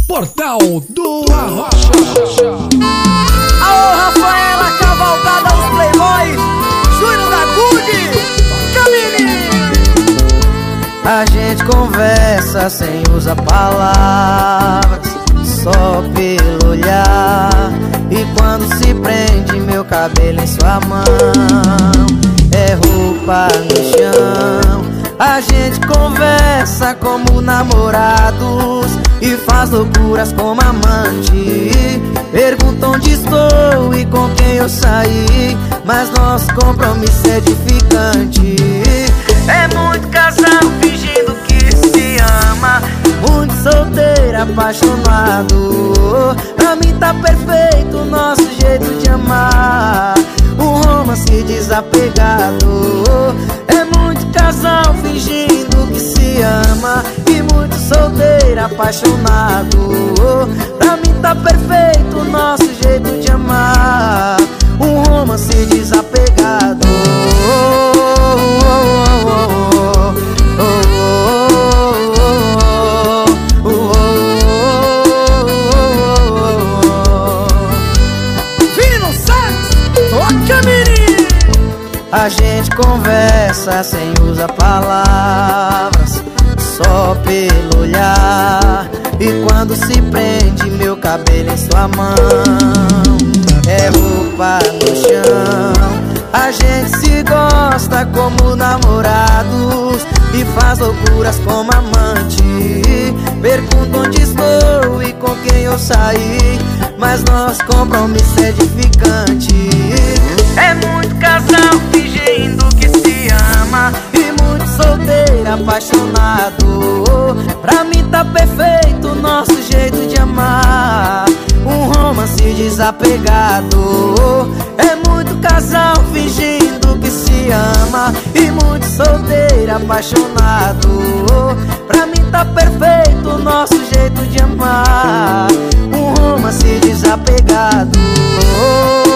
Portal do Arrocha. Alô, Rafaela Cavalcada, os Playboys, Júnior da Good, Camille. A gente conversa sem usar palavras, só pelo olhar. E quando se prende meu cabelo em sua mão, é roupa no chão. A gente conversa como namorados e faz loucuras como amante. Pergunta onde estou e com quem eu saí, mas nosso compromisso é edificante. É muito casal fingindo que se ama, muito solteiro, apaixonado. Pra mim tá perfeito o nosso jeito de amar, um romance desapegado. É muito casal fingindo que se ama e muito solteiro, apaixonado. Pra mim tá perfeito o nosso jeito de amar, um romance desapegado. A gente conversa sem usar palavras, só pelo olhar. E quando se prende meu cabelo em sua mão, é roupa no chão. A gente se gosta como namorados e faz loucuras como amante. Pergunto onde estou e com quem eu saí, mas nosso compromisso é edificante. É muito casal fingindo que se ama e muito solteiro, apaixonado. Pra mim tá perfeito o nosso jeito de amar, um romance desapegado. É muito casal fingindo que se ama e muito solteiro, apaixonado. Pra mim tá perfeito o nosso jeito de amar, um romance desapegado.